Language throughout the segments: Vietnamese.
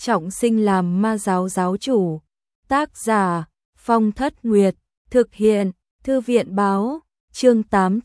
trọng sinh làm ma giáo giáo chủ. Tác giả Phong Thất Nguyệt, thực hiện Thư viện báo, chương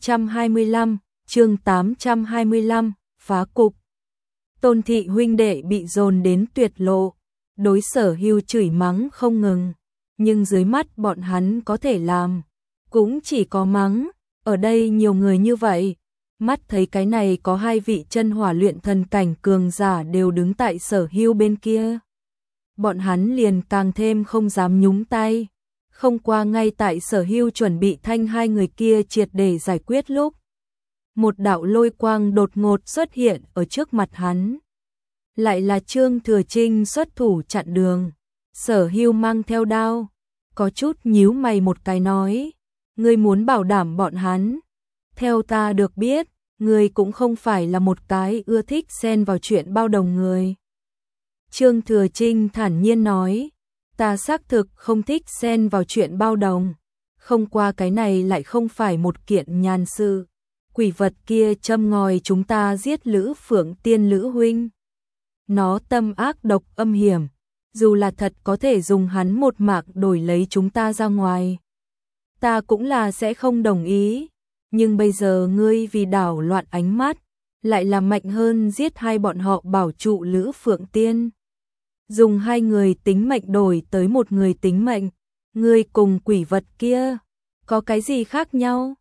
825, phá cục. Tôn thị huynh đệ bị dồn đến tuyệt lộ, đối Sở Hưu chửi mắng không ngừng, nhưng dưới mắt bọn hắn có thể làm cũng chỉ có mắng, ở đây nhiều người như vậy, mắt thấy cái này có 2 vị chân hỏa luyện thần cảnh cường giả đều đứng tại Sở Hưu bên kia. Bọn hắn liền càng thêm không dám nhúng tay. Không qua ngay tại Sở Hưu chuẩn bị thanh 2 người kia triệt để giải quyết lúc, một đạo lôi quang đột ngột xuất hiện ở trước mặt hắn. Lại là Trương Thừa Trinh xuất thủ chặn đường. Sở Hưu mang theo đao, có chút nhíu mày một cái nói, ngươi muốn bảo đảm bọn hắn. Theo ta được biết, ngươi cũng không phải là một cái ưa thích xen vào chuyện bao đồng người. Trương Thừa Trinh thản nhiên nói, ta xác thực không thích xen vào chuyện bao đồng, không qua cái này lại không phải một kiện nhàn sự. Quỷ vật kia châm ngòi chúng ta giết Lữ Phượng Tiên Lữ huynh. Nó tâm ác độc âm hiểm, dù là thật có thể dùng hắn một mạng đổi lấy chúng ta ra ngoài, ta cũng là sẽ không đồng ý. Nhưng bây giờ ngươi vì đảo loạn ánh mắt, lại là mạnh hơn giết 2 bọn họ bảo trụ Lữ Phượng Tiên. Dùng 2 người tính mệnh đổi tới 1 người tính mệnh, ngươi cùng quỷ vật kia có cái gì khác nhau?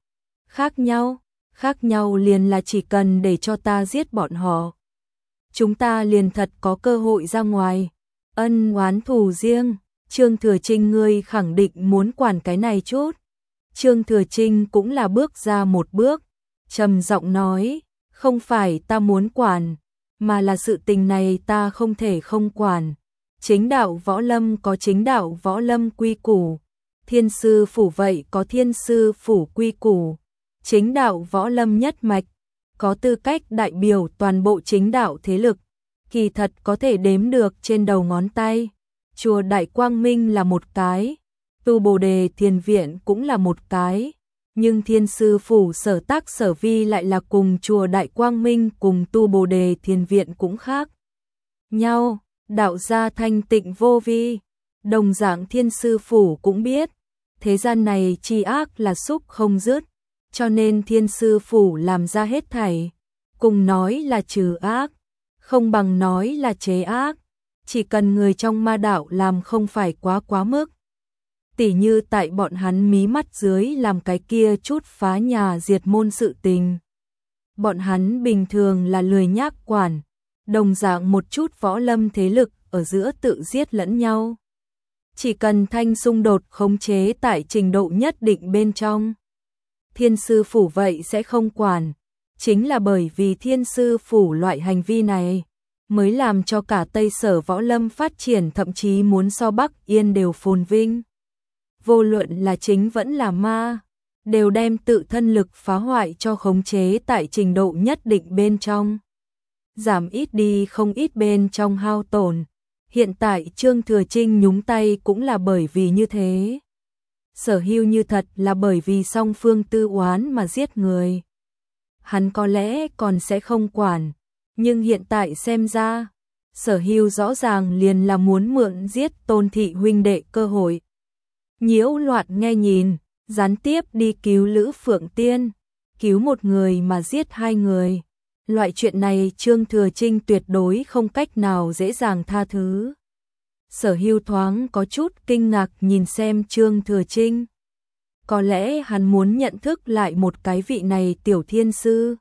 Khác nhau liền là chỉ cần để cho ta giết bọn họ, chúng ta liền thật có cơ hội ra ngoài. Ân oán thù riêng, Trương Thừa Trinh ngươi khẳng định muốn quản cái này chút. Trương Thừa Trinh cũng là bước ra một bước, trầm giọng nói, không phải ta muốn quản, mà là sự tình này ta không thể không quản. Chính đạo võ lâm có chính đạo võ lâm quy củ, Thiên Sư phủ vậy có Thiên Sư phủ quy củ. Chính đạo võ lâm nhất mạch, có tư cách đại biểu toàn bộ chính đạo thế lực, kỳ thật có thể đếm được trên đầu ngón tay. Chùa Đại Quang Minh là một cái, Tu Bồ Đề Thiền Viện cũng là một cái, nhưng Thiên Sư phủ sở tác sở vi lại là cùng chùa Đại Quang Minh cùng Tu Bồ Đề Thiền Viện cũng khác nhau. Đạo gia thanh tịnh vô vi, đồng dạng Thiên Sư phủ cũng biết, thế gian này tri ác là xúc không dứt, cho nên Thiên Sư phủ làm ra hết thảy, cùng nói là trừ ác, không bằng nói là chế ác, chỉ cần người trong ma đạo làm không phải quá mức. Tỉ như tại bọn hắn mí mắt dưới làm cái kia chút phá nhà diệt môn sự tình. Bọn hắn bình thường là lười nhác quản, đồng dạng một chút võ lâm thế lực ở giữa tự giết lẫn nhau. Chỉ cần thanh xung đột khống chế tại trình độ nhất định bên trong, Thiên Sư phủ vậy sẽ không quản. Chính là bởi vì Thiên Sư phủ loại hành vi này, mới làm cho cả Tây Sở võ lâm phát triển, thậm chí muốn so Bắc Yên đều phồn vinh. Vô luận là chính vẫn là ma, đều đem tự thân lực phá hoại cho khống chế tại trình độ nhất định bên trong, giảm ít đi không ít bên trong hao tổn. Hiện tại Trương Thừa Trinh nhúng tay cũng là bởi vì như thế. Sở Hưu như thật là bởi vì song phương tư oán mà giết người, hắn có lẽ còn sẽ không quản, nhưng hiện tại xem ra, Sở Hưu rõ ràng liền là muốn mượn giết Tôn thị huynh đệ cơ hội. Nhiễu loạn nghe nhìn, gián tiếp đi cứu Lữ Phượng Tiên, cứu một người mà giết 2 người. Loại chuyện này Trương Thừa Trinh tuyệt đối không cách nào dễ dàng tha thứ. Sở Hưu thoáng có chút kinh ngạc nhìn xem Trương Thừa Trinh. Có lẽ hắn muốn nhận thức lại một cái vị này tiểu thiên sư.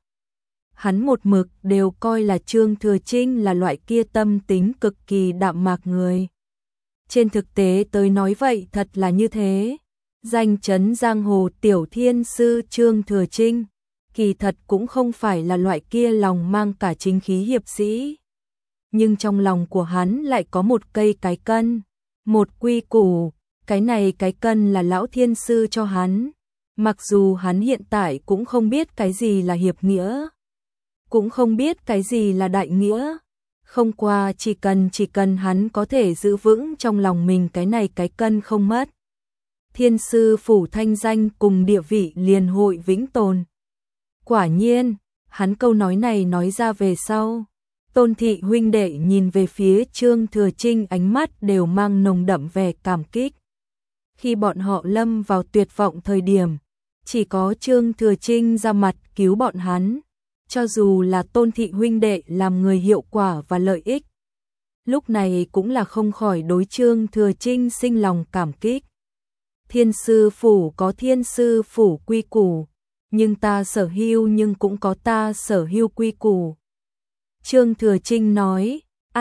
Hắn một mực đều coi là Trương Thừa Trinh là loại kia tâm tính cực kỳ đạm mạc người. Trên thực tế tới nói vậy thật là như thế. Danh chấn giang hồ tiểu thiên sư Trương Thừa Trinh, kỳ thật cũng không phải là loại kia lòng mang cả chính khí hiệp sĩ. Nhưng trong lòng của hắn lại có một cây cái cân, một quy củ, cái này cái cân là lão thiên sư cho hắn. Mặc dù hắn hiện tại cũng không biết cái gì là hiệp nghĩa, cũng không biết cái gì là đại nghĩa. Không qua chỉ cần hắn có thể giữ vững trong lòng mình cái này cái cân không mất, Thiên Sư phủ thanh danh cùng địa vị liền hội vĩnh tồn. Quả nhiên, hắn câu nói này nói ra về sau, Tôn thị huynh đệ nhìn về phía Trương Thừa Trinh, ánh mắt đều mang nồng đậm vẻ cảm kích. Khi bọn họ lâm vào tuyệt vọng thời điểm, chỉ có Trương Thừa Trinh ra mặt cứu bọn hắn, cho dù là Tôn thị huynh đệ làm người hiệu quả và lợi ích. Lúc này cũng là không khỏi đối Trương Thừa Trinh sinh lòng cảm kích. Thiên sư phủ có thiên sư phủ quy củ, nhưng ta sở hữu nhưng cũng có ta sở hữu quy củ. Trương Thừa Trinh nói,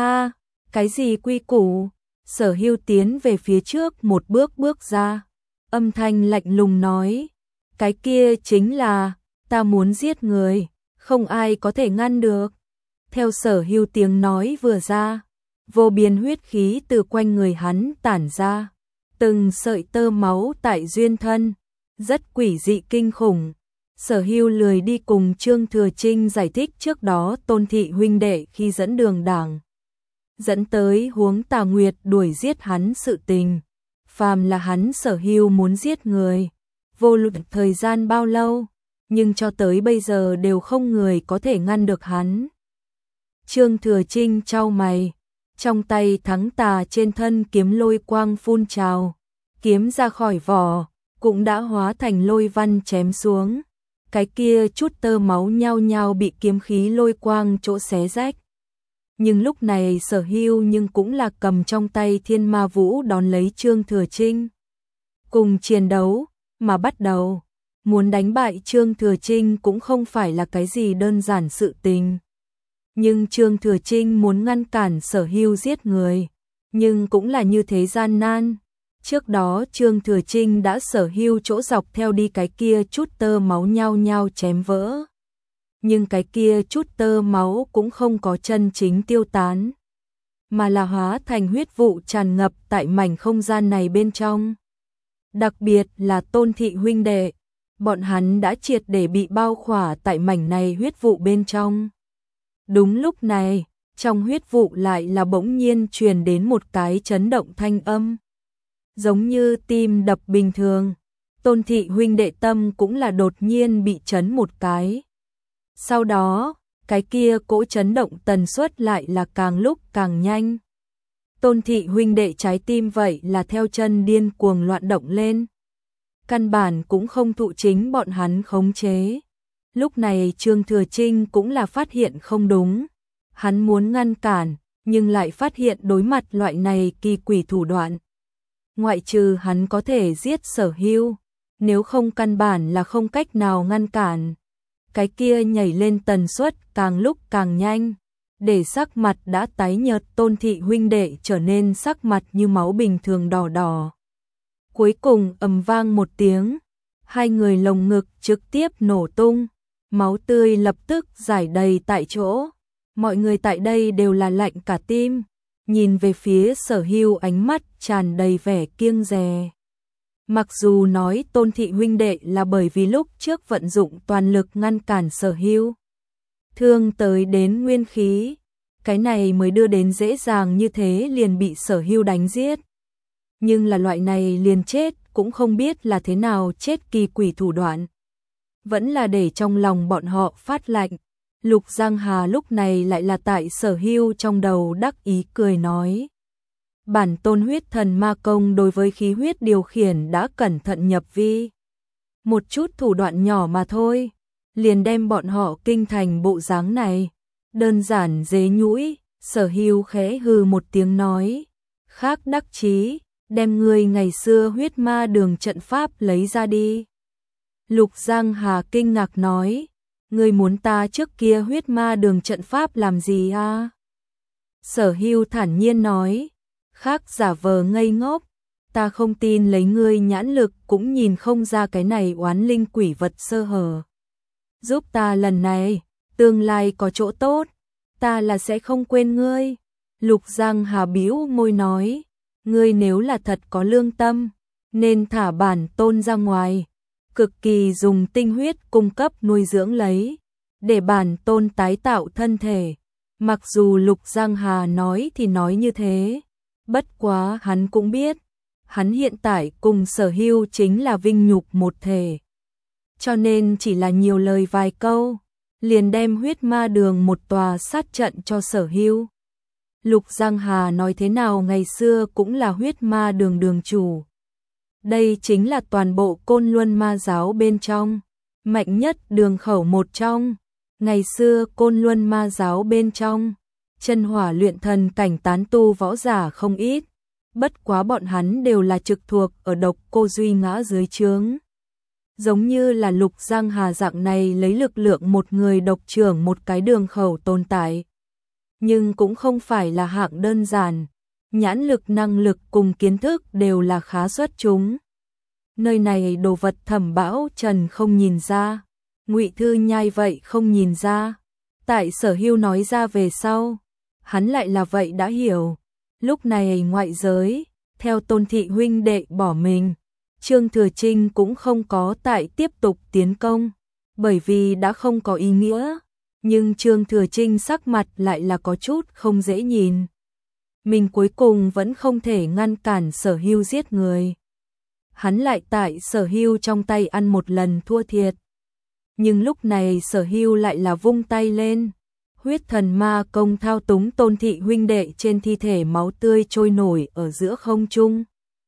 cái gì quy củ? Sở hữu tiến về phía trước một bước bước ra. Âm thanh lạnh lùng nói, cái kia chính là, ta muốn giết người, không ai có thể ngăn được. Theo Sở Hưu tiếng nói vừa ra, vô biên huyết khí từ quanh người hắn tản ra, từng sợi tơ máu tại duyên thân, rất quỷ dị kinh khủng. Sở Hưu lười đi cùng Trương Thừa Trinh giải thích trước đó Tôn thị huynh đệ khi dẫn đường đảng dẫn tới huống Tà Nguyệt đuổi giết hắn sự tình. Phàm là hắn Sở Hưu muốn giết người, vô luận thời gian bao lâu, nhưng cho tới bây giờ đều không người có thể ngăn được hắn. Trương Thừa Trinh chau mày, trong tay thắng tà trên thân kiếm lôi quang phun trào, kiếm ra khỏi vỏ, cũng đã hóa thành lôi văn chém xuống. Cái kia chút tơ máu nhao nhao bị kiếm khí lôi quang chỗ xé rách. Nhưng lúc này Sở Hưu nhưng cũng là cầm trong tay Thiên Ma Vũ đón lấy Trương Thừa Trinh. Cùng chiến đấu mà bắt đầu, muốn đánh bại Trương Thừa Trinh cũng không phải là cái gì đơn giản sự tình. Nhưng Trương Thừa Trinh muốn ngăn cản Sở Hưu giết người, nhưng cũng là như thế gian nan. Trước đó Trương Thừa Trinh đã Sở Hưu chỗ dọc theo đi cái kia chút tơ máu nhao nhao chém vỡ. Nhưng cái kia chút tơ máu cũng không có chân chính tiêu tán, mà là hóa thành huyết vụ tràn ngập tại mảnh không gian này bên trong. Đặc biệt là Tôn thị huynh đệ, bọn hắn đã triệt để bị bao khỏa tại mảnh này huyết vụ bên trong. Đúng lúc này, trong huyết vụ lại là bỗng nhiên truyền đến một cái chấn động thanh âm. Giống như tim đập bình thường, Tôn thị huynh đệ tâm cũng là đột nhiên bị chấn một cái. Sau đó, cái kia cỗ chấn động tần suất lại là càng lúc càng nhanh. Tôn thị huynh đệ trái tim vậy là theo chân điên cuồng loạn động lên. Căn bản cũng không thụ chính bọn hắn khống chế. Lúc này Trương Thừa Trinh cũng là phát hiện không đúng. Hắn muốn ngăn cản, nhưng lại phát hiện đối mặt loại này kỳ quỷ thủ đoạn. Ngoại trừ hắn có thể giết Sở Hưu, nếu không căn bản là không cách nào ngăn cản. Cái kia nhảy lên tần suất càng lúc càng nhanh, để sắc mặt đã tái nhợt Tôn thị huynh đệ trở nên sắc mặt như máu bình thường đỏ đỏ. Cuối cùng ầm vang một tiếng, hai người lồng ngực trực tiếp nổ tung, máu tươi lập tức rải đầy tại chỗ. Mọi người tại đây đều là lạnh cả tim, nhìn về phía Sở Hưu ánh mắt tràn đầy vẻ kiêng dè. Mặc dù nói Tôn thị huynh đệ là bởi vì lúc trước vận dụng toàn lực ngăn cản Sở Hưu, thương tới đến nguyên khí, cái này mới đưa đến dễ dàng như thế liền bị Sở Hưu đánh giết. Nhưng là loại này liền chết cũng không biết là thế nào chết kỳ quỷ thủ đoạn. Vẫn là để trong lòng bọn họ phát lạnh. Lục Giang Hà lúc này lại là tại Sở Hưu trong đầu đắc ý cười nói. Bản tôn huyết thần ma công đối với khí huyết điều khiển đã cẩn thận nhập vi. Một chút thủ đoạn nhỏ mà thôi, liền đem bọn họ kinh thành bộ dáng này. Đơn giản dế nhũi, Sở Hưu khẽ hừ một tiếng nói. Khác đắc chí, đem người ngày xưa huyết ma đường trận pháp lấy ra đi. Lục Giang Hà kinh ngạc nói. Ngươi muốn ta trước kia huyết ma đường trận pháp làm gì à? Sở Hưu thản nhiên nói. Khác giả vờ ngây ngốc, ta không tin lấy ngươi nhãn lực cũng nhìn không ra cái này oán linh quỷ vật sơ hở. Giúp ta lần này, tương lai có chỗ tốt, ta là sẽ không quên ngươi. Lục Giang Hà bĩu môi nói, ngươi nếu là thật có lương tâm, nên thả bản tôn ra ngoài, cực kỳ dùng tinh huyết cung cấp nuôi dưỡng lấy, để bản tôn tái tạo thân thể. Mặc dù Lục Giang Hà nói thì nói như thế, bất quá hắn cũng biết, hắn hiện tại cùng Sở Hưu chính là vinh nhục một thể. Cho nên chỉ là nhiều lời vài câu, liền đem huyết ma đường một tòa sát trận cho Sở Hưu. Lục Giang Hà nói thế nào ngày xưa cũng là huyết ma đường đường chủ. Đây chính là toàn bộ Côn Luân ma giáo bên trong, mạnh nhất đường khẩu một trong. Ngày xưa Côn Luân ma giáo bên trong, chân hỏa luyện thần cảnh tán tu võ giả không ít, bất quá bọn hắn đều là trực thuộc ở Độc Cô Duy Ngã dưới trướng. Giống như là Lục Giang Hà dạng này lấy lực lượng một người độc trưởng một cái đường khẩu tồn tại. Nhưng cũng không phải là hạng đơn giản, nhãn lực năng lực cùng kiến thức đều là khá xuất chúng. Nơi này đồ vật Thẩm Bão Trần không nhìn ra, Ngụy Thư Nhai vậy không nhìn ra. Tại Sở Hưu nói ra về sau, hắn lại là vậy đã hiểu. Lúc này ngoại giới, theo Tôn thị huynh đệ bỏ mình, Trương Thừa Trinh cũng không có tại tiếp tục tiến công, bởi vì đã không có ý nghĩa. Nhưng Trương Thừa Trinh sắc mặt lại là có chút không dễ nhìn. Mình cuối cùng vẫn không thể ngăn cản Sở Hưu giết người. Hắn lại tại Sở Hưu trong tay ăn một lần thua thiệt. Nhưng lúc này Sở Hưu lại là vung tay lên. Huyết thần ma công thao túng Tôn thị huynh đệ trên thi thể máu tươi trôi nổi ở giữa không trung.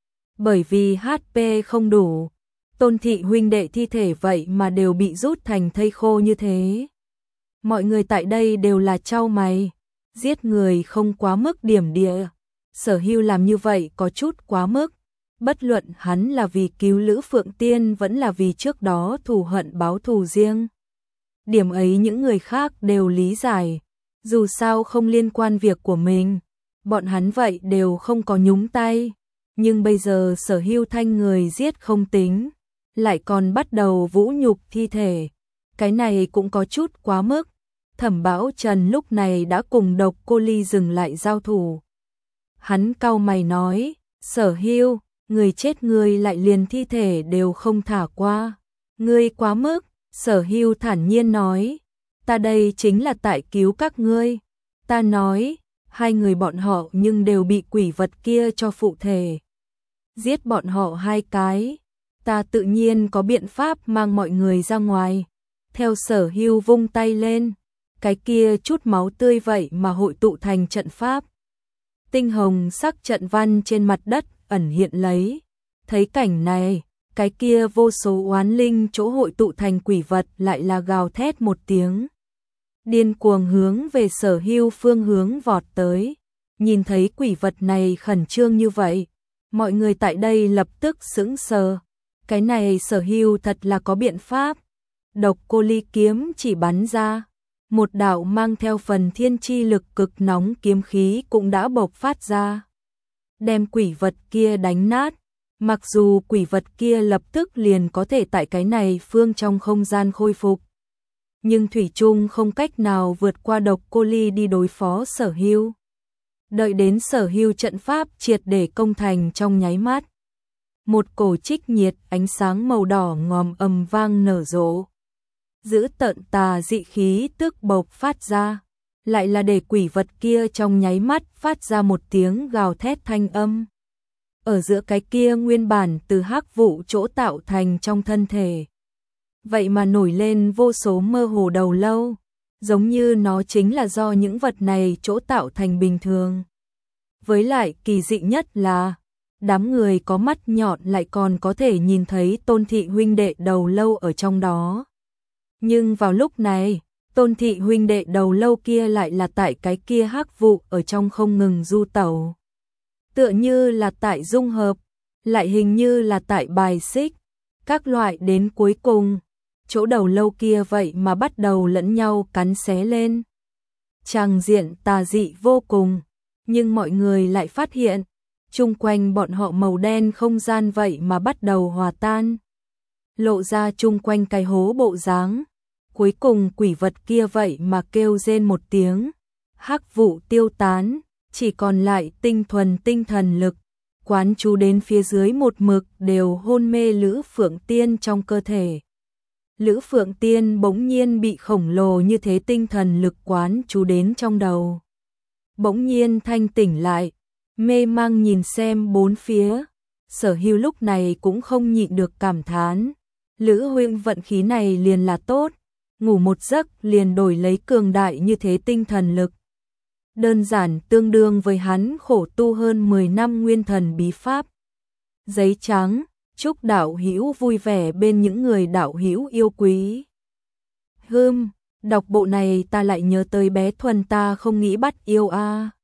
Bởi vì HP không đủ, Tôn thị huynh đệ thi thể vậy mà đều bị rút thành thây khô như thế. Mọi người tại đây đều là chau mày, giết người không quá mức điểm địa. Sở Hưu làm như vậy có chút quá mức, bất luận hắn là vì cứu Lữ Phượng Tiên vẫn là vì trước đó thù hận báo thù riêng. Điểm ấy những người khác đều lý giải, dù sao không liên quan việc của mình, bọn hắn vậy đều không có nhúng tay. Nhưng bây giờ Sở Hưu thanh người giết không tính, lại còn bắt đầu vũ nhục thi thể. Cái này cũng có chút quá mức. Thẩm Bão Trần lúc này đã cùng Độc Cô Ly dừng lại giao thủ. Hắn cau mày nói, Sở Hưu, người chết ngươi lại liền thi thể đều không thả qua. Ngươi quá mức. Sở Hưu thản nhiên nói, ta đây chính là tại cứu các ngươi. Ta nói, hai người bọn họ nhưng đều bị quỷ vật kia cho phụ thể. Giết bọn họ hai cái, ta tự nhiên có biện pháp mang mọi người ra ngoài. Theo Sở Hưu vung tay lên, cái kia chút máu tươi vậy mà hội tụ thành trận pháp. Tinh hồng sắc trận văn trên mặt đất ẩn hiện lấy. Thấy cảnh này, cái kia vô số oán linh chỗ hội tụ thành quỷ vật lại là gào thét một tiếng. Điên cuồng hướng về Sở Hưu phương hướng vọt tới. Nhìn thấy quỷ vật này khẩn trương như vậy, mọi người tại đây lập tức sững sờ. Cái này Sở Hưu thật là có biện pháp. Độc Cô Ly kiếm chỉ bắn ra, một đạo mang theo phần thiên chi lực cực nóng kiếm khí cũng đã bộc phát ra, đem quỷ vật kia đánh nát. Mặc dù quỷ vật kia lập tức liền có thể tại cái này phương trong không gian khôi phục, nhưng thủy chung không cách nào vượt qua Độc Cô Ly đi đối phó Sở Hưu. Đợi đến Sở Hưu trận pháp triệt để công thành trong nháy mắt, một cổ trích nhiệt ánh sáng màu đỏ ngòm ầm vang nở rộ, giữ tợn tà dị khí tức bộc phát ra, lại là để quỷ vật kia trong nháy mắt phát ra một tiếng gào thét thanh âm. Ở giữa cái kia nguyên bản từ hắc vụ chỗ tạo thành trong thân thể, vậy mà nổi lên vô số mơ hồ đầu lâu, giống như nó chính là do những vật này chỗ tạo thành bình thường. Với lại kỳ dị nhất là, đám người có mắt nhọn lại còn có thể nhìn thấy Tôn thị huynh đệ đầu lâu ở trong đó. Nhưng vào lúc này, Tôn thị huynh đệ đầu lâu kia lại là tại cái kia hắc vụ ở trong không ngừng du tẩu. Tựa như là tại dung hợp, lại hình như là tại bài xích, các loại đến cuối cùng, chỗ đầu lâu kia vậy mà bắt đầu lẫn nhau cắn xé lên. Tràng diện tà dị vô cùng, nhưng mọi người lại phát hiện, chung quanh bọn họ màu đen không gian vậy mà bắt đầu hòa tan, lộ ra chung quanh cái hố bộ dáng. Cuối cùng quỷ vật kia vậy mà kêu rên một tiếng, hắc vụ tiêu tán, chỉ còn lại tinh thuần tinh thần lực, quán chú đến phía dưới một mực đều hôn mê Lữ Phượng Tiên trong cơ thể. Lữ Phượng Tiên bỗng nhiên bị khổng lồ như thế tinh thần lực quán chú đến trong đầu. Bỗng nhiên thanh tỉnh lại, mê mang nhìn xem bốn phía. Sở Hưu lúc này cũng không nhịn được cảm thán, Lữ huynh vận khí này liền là tốt. ngủ một giấc liền đổi lấy cường đại như thế tinh thần lực. Đơn giản tương đương với hắn khổ tu hơn 10 năm nguyên thần bí pháp. Giấy trắng, chúc đạo hữu vui vẻ bên những người đạo hữu yêu quý. Đọc bộ này ta lại nhớ tới bé Thuần ta không nghĩ bắt yêu a.